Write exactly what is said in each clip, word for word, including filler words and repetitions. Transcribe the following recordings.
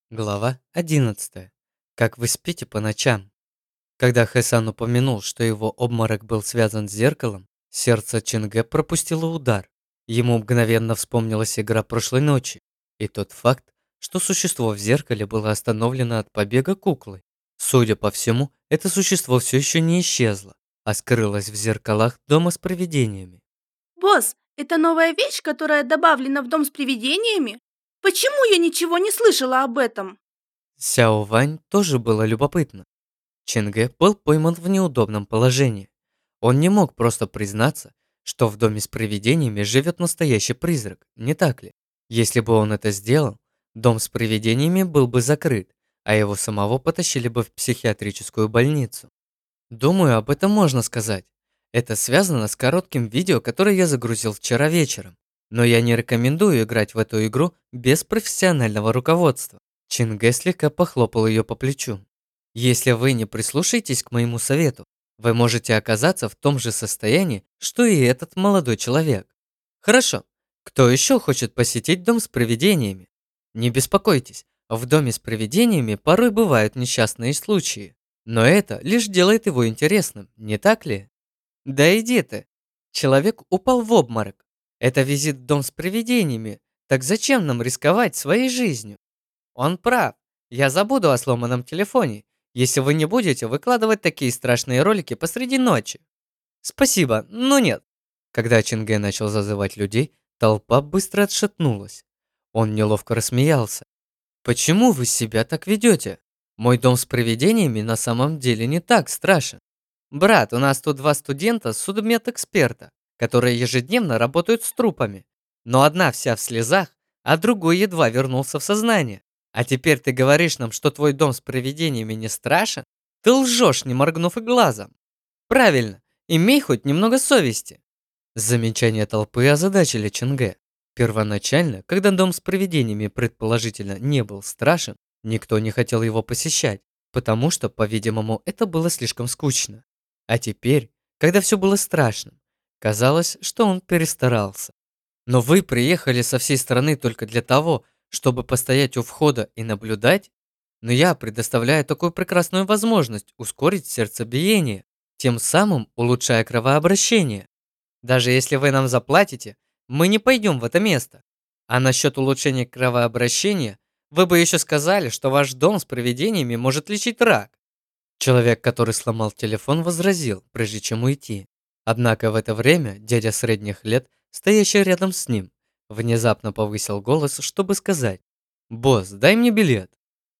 Глава одиннадцатая. Как вы спите по ночам? Когда Хэсан упомянул, что его обморок был связан с зеркалом, сердце Чинге пропустило удар. Ему мгновенно вспомнилась игра прошлой ночи и тот факт, что существо в зеркале было остановлено от побега куклы. Судя по всему, это существо все еще не исчезло, а скрылось в зеркалах дома с привидениями. Босс, это новая вещь, которая добавлена в дом с привидениями? Почему я ничего не слышала об этом? Сяо Вань тоже было любопытно. Ченге был пойман в неудобном положении. Он не мог просто признаться, что в доме с привидениями живет настоящий призрак, не так ли? Если бы он это сделал, дом с привидениями был бы закрыт, а его самого потащили бы в психиатрическую больницу. Думаю, об этом можно сказать. Это связано с коротким видео, которое я загрузил вчера вечером. Но я не рекомендую играть в эту игру без профессионального руководства. Чинге слегка похлопал ее по плечу. Если вы не прислушаетесь к моему совету, вы можете оказаться в том же состоянии, что и этот молодой человек. Хорошо. Кто еще хочет посетить дом с привидениями? Не беспокойтесь, в доме с привидениями порой бывают несчастные случаи. Но это лишь делает его интересным, не так ли? Да иди ты. Человек упал в обморок. Это визит в дом с привидениями. Так зачем нам рисковать своей жизнью? Он прав. Я забуду о сломанном телефоне, если вы не будете выкладывать такие страшные ролики посреди ночи. Спасибо, но нет. Когда Чинге начал зазывать людей, толпа быстро отшатнулась. Он неловко рассмеялся. Почему вы себя так ведете? Мой дом с привидениями на самом деле не так страшен. Брат, у нас тут два студента судмедэксперта, которые ежедневно работают с трупами. Но одна вся в слезах, а другой едва вернулся в сознание. А теперь ты говоришь нам, что твой дом с привидениями не страшен? Ты лжешь, не моргнув и глазом. Правильно, имей хоть немного совести. Замечания толпы озадачили Ченге. Первоначально, когда дом с привидениями предположительно не был страшен, никто не хотел его посещать, потому что, по-видимому, это было слишком скучно. А теперь, когда все было страшным, казалось, что он перестарался. Но вы приехали со всей страны только для того, чтобы постоять у входа и наблюдать? Но я предоставляю такую прекрасную возможность ускорить сердцебиение, тем самым улучшая кровообращение. Даже если вы нам заплатите, мы не пойдем в это место. А насчет улучшения кровообращения, вы бы еще сказали, что ваш дом с привидениями может лечить рак. Человек, который сломал телефон, возразил, прежде чем уйти. Однако в это время дядя средних лет, стоящий рядом с ним, внезапно повысил голос, чтобы сказать: «Босс, дай мне билет».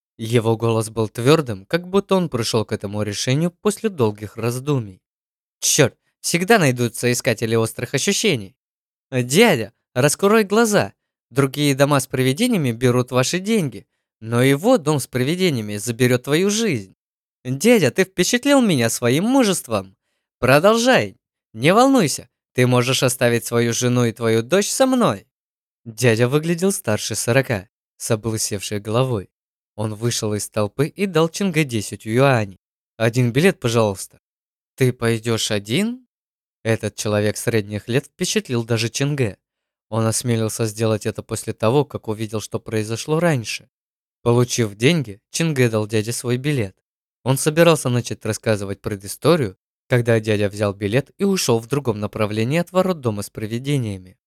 Его голос был твердым, как будто он пришел к этому решению после долгих раздумий. Черт, всегда найдутся искатели острых ощущений. Дядя, раскрой глаза. Другие дома с привидениями берут ваши деньги, но его дом с привидениями заберет твою жизнь. Дядя, ты впечатлил меня своим мужеством. Продолжай. Не волнуйся, ты можешь оставить свою жену и твою дочь со мной. Дядя выглядел старше сорока, с облысевшей головой. Он вышел из толпы и дал Чинге десять юаней. Один билет, пожалуйста. Ты пойдешь один? Этот человек средних лет впечатлил даже Чинге. Он осмелился сделать это после того, как увидел, что произошло раньше. Получив деньги, Чинге дал дяде свой билет. Он собирался начать рассказывать предысторию, когда дядя взял билет и ушел в другом направлении от ворот дома с привидениями.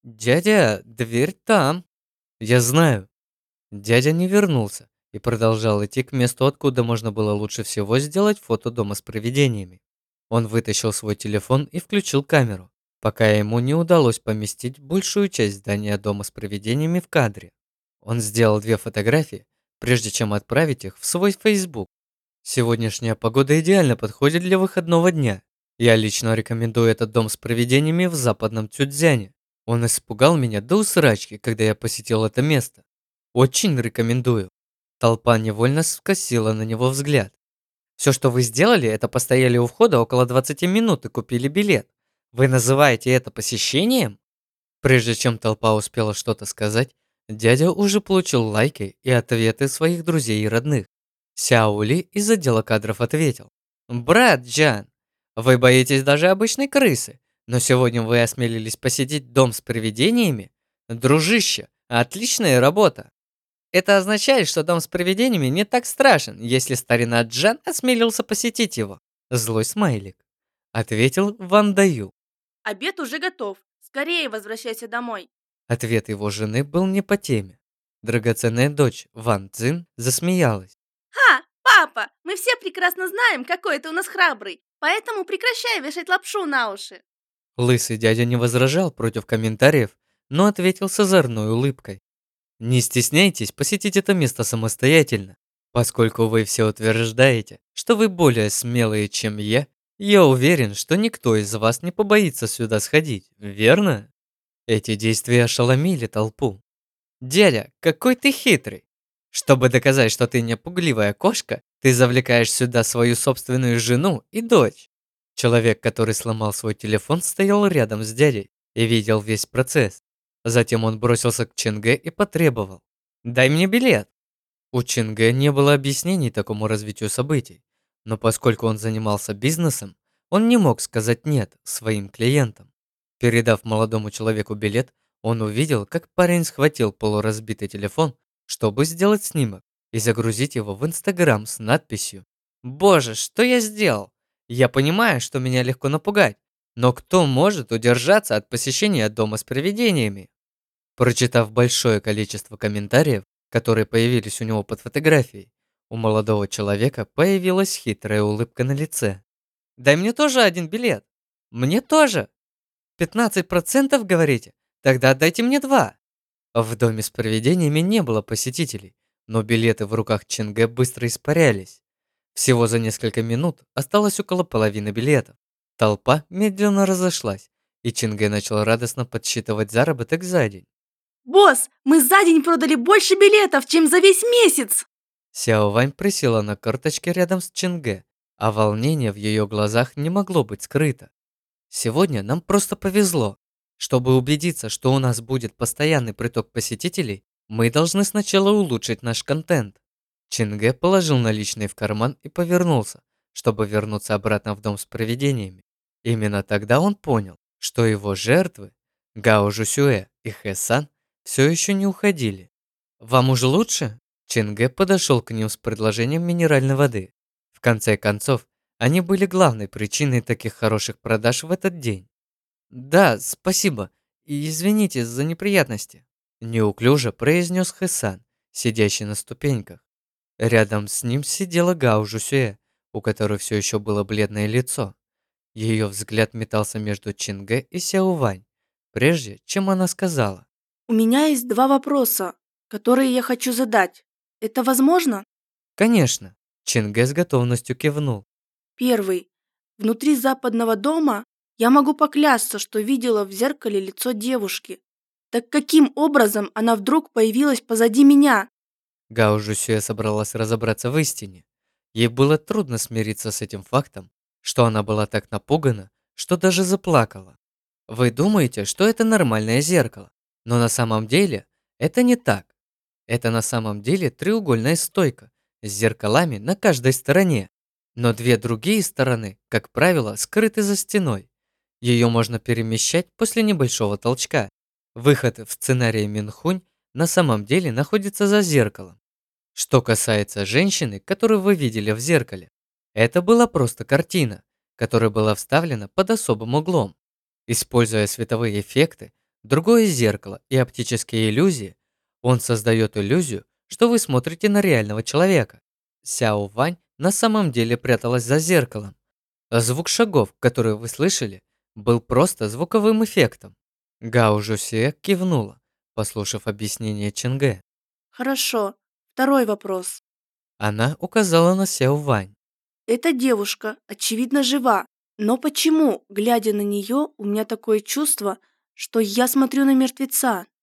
«Дядя, дверь там!» «Я знаю». Дядя не вернулся и продолжал идти к месту, откуда можно было лучше всего сделать фото дома с привидениями. Он вытащил свой телефон и включил камеру, пока ему не удалось поместить большую часть здания дома с привидениями в кадре. Он сделал две фотографии, прежде чем отправить их в свой Facebook. Сегодняшняя погода идеально подходит для выходного дня. Я лично рекомендую этот дом с привидениями в западном Цюцзяне. Он испугал меня до усрачки, когда я посетил это место. Очень рекомендую. Толпа невольно скосила на него взгляд. Все, что вы сделали, это постояли у входа около двадцати минут и купили билет. Вы называете это посещением? Прежде чем толпа успела что-то сказать, дядя уже получил лайки и ответы своих друзей и родных. Сяо Ли из отдела кадров ответил: «Брат Джан, вы боитесь даже обычной крысы, но сегодня вы осмелились посетить дом с привидениями? Дружище, отличная работа!» Это означает, что дом с привидениями не так страшен, если старина Джан осмелился посетить его. Злой смайлик. Ответил Ван Даю. Обед уже готов. Скорее возвращайся домой. Ответ его жены был не по теме. Драгоценная дочь Ван Цзин засмеялась. Ха, папа, мы все прекрасно знаем, какой ты у нас храбрый, поэтому прекращай вешать лапшу на уши. Лысый дядя не возражал против комментариев, но ответил с озорной улыбкой. Не стесняйтесь посетить это место самостоятельно. Поскольку вы все утверждаете, что вы более смелые, чем я, я уверен, что никто из вас не побоится сюда сходить, верно? Эти действия ошеломили толпу. Дядя, какой ты хитрый. Чтобы доказать, что ты не пугливая кошка, ты завлекаешь сюда свою собственную жену и дочь. Человек, который сломал свой телефон, стоял рядом с дядей и видел весь процесс. Затем он бросился к Ченге и потребовал: «Дай мне билет». У Ченге не было объяснений такому развитию событий, но поскольку он занимался бизнесом, он не мог сказать «нет» своим клиентам. Передав молодому человеку билет, он увидел, как парень схватил полуразбитый телефон, чтобы сделать снимок и загрузить его в Инстаграм с надписью: «Боже, что я сделал? Я понимаю, что меня легко напугать, но кто может удержаться от посещения дома с привидениями?» Прочитав большое количество комментариев, которые появились у него под фотографией, у молодого человека появилась хитрая улыбка на лице. «Дай мне тоже один билет!» «Мне тоже!» «пятнадцать процентов, говорите? Тогда отдайте мне два!» В доме с привидениями не было посетителей, но билеты в руках Ченге быстро испарялись. Всего за несколько минут осталось около половины билетов. Толпа медленно разошлась, и Ченге начал радостно подсчитывать заработок за день. Босс, мы за день продали больше билетов, чем за весь месяц. Сяо Вань присела на корточки рядом с Ченге, а волнение в ее глазах не могло быть скрыто. Сегодня нам просто повезло. Чтобы убедиться, что у нас будет постоянный приток посетителей, мы должны сначала улучшить наш контент. Ченге положил наличные в карман и повернулся, чтобы вернуться обратно в дом с привидениями. Именно тогда он понял, что его жертвы, Гао Жусюэ и Хэ Сан, все еще не уходили. «Вам уже лучше?» Ченге подошел к ним с предложением минеральной воды. В конце концов, они были главной причиной таких хороших продаж в этот день. «Да, спасибо. И извините за неприятности», – неуклюже произнес Хэсан, сидящий на ступеньках. Рядом с ним сидела Гао Жусюэ, у которой все еще было бледное лицо. Ее взгляд метался между Чинге и Сяо Вань, прежде чем она сказала. У меня есть два вопроса, которые я хочу задать. Это возможно? «Конечно», – Чинге с готовностью кивнул. Первый. Внутри западного дома я могу поклясться, что видела в зеркале лицо девушки. Так каким образом она вдруг появилась позади меня? Гао Жусюэ собралась разобраться в истине. Ей было трудно смириться с этим фактом, что она была так напугана, что даже заплакала. Вы думаете, что это нормальное зеркало, но на самом деле это не так. Это на самом деле треугольная стойка с зеркалами на каждой стороне, но две другие стороны, как правило, скрыты за стеной. Ее можно перемещать после небольшого толчка. Выход в сценарии Минхунь на самом деле находится за зеркалом. Что касается женщины, которую вы видели в зеркале, это была просто картина, которая была вставлена под особым углом. Используя световые эффекты, другое зеркало и оптические иллюзии, он создает иллюзию, что вы смотрите на реального человека. Сяо Вань на самом деле пряталась за зеркалом. А звук шагов, которые вы слышали, был просто звуковым эффектом. Гао Жусе кивнула, послушав объяснение Ченге. Хорошо. Второй вопрос. Она указала на Сяо Вань. Эта девушка, очевидно, жива. Но почему, глядя на нее, у меня такое чувство, что я смотрю на мертвеца?